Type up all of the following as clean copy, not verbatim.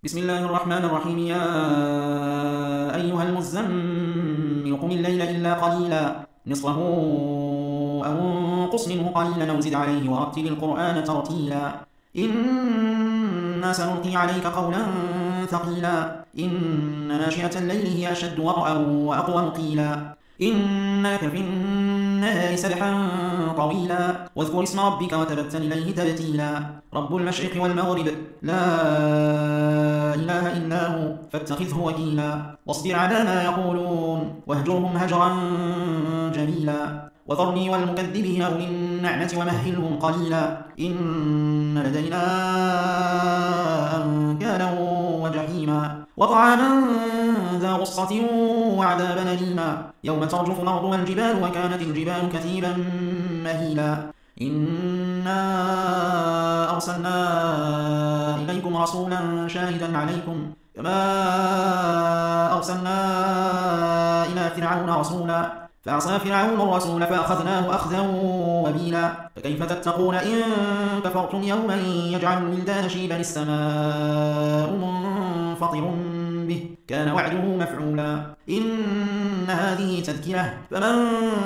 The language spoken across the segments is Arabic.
بسم الله الرحمن الرحيم. يا أيها المزمل قم الليل إلا قليلا نصفه أو انقص منه قليلا أو زد عليه ورتل القرآن ترتيلا. إنا سنلقي عليك قولا ثقيلا. إن ناشئة الليل هي أشد وطئا وأقوم قيلا. إن لك في النهار سبحا طويلا واذكر اسم ربك وتبتل إليه تبتيلا. رب المشرق والمغرب لا إله إلا هو فاتخذه وكيلا. واصبر على ما يقولون واهجرهم هجرا جميلا. وذرني والمكذبين أولي النعمة ومهلهم قليلا. إن لدينا أنكالا وجحيما وطعاما ذا غصة وعذابا أليما يوم ترجف الأرض والجبال وكانت الجبال كثيبا مهيلا. إنا أرسلنا إليكم رسولا شاهدا عليكم كما أرسلنا إلى فرعون رسولا فعصى فرعون الرسول فأخذناه أخذا وبيلا. فكيف تتقون إن كفرتم يوما يجعل الولدان شيبا السماء منفطر به كان وعده مفعولا. إن هذه تذكرة فمن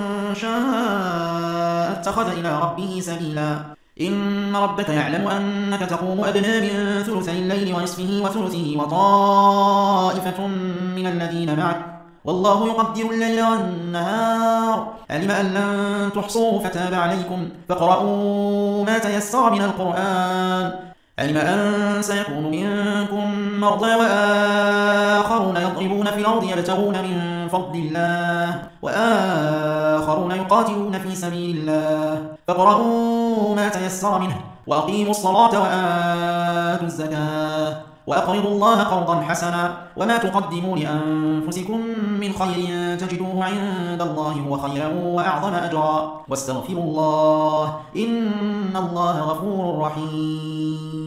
شاء اتخذ إلى ربه سبيلا. إن ربك يعلم أنك تقوم أدنى من ثلثي الليل ونصفه وثلثه وطائفة من الذين معك والله يقدر الليل والنهار علم أن لن تحصوه فتاب عليكم فاقرؤوا ما تيسر من القرآن. علم أن سيكون منكم مرضى وآخرون يضربون في الأرض يبتغون من فضل الله وآخرون يقاتلون في سبيل الله فاقرؤوا ما تيسر منه وأقيموا الصلاة وآتوا الزكاة وأقرضوا الله قرضا حسنا وما تقدموا لأنفسكم من خير تجدوه عند الله هو خيرا وأعظم أجرا واستغفروا الله إن الله غفور رحيم.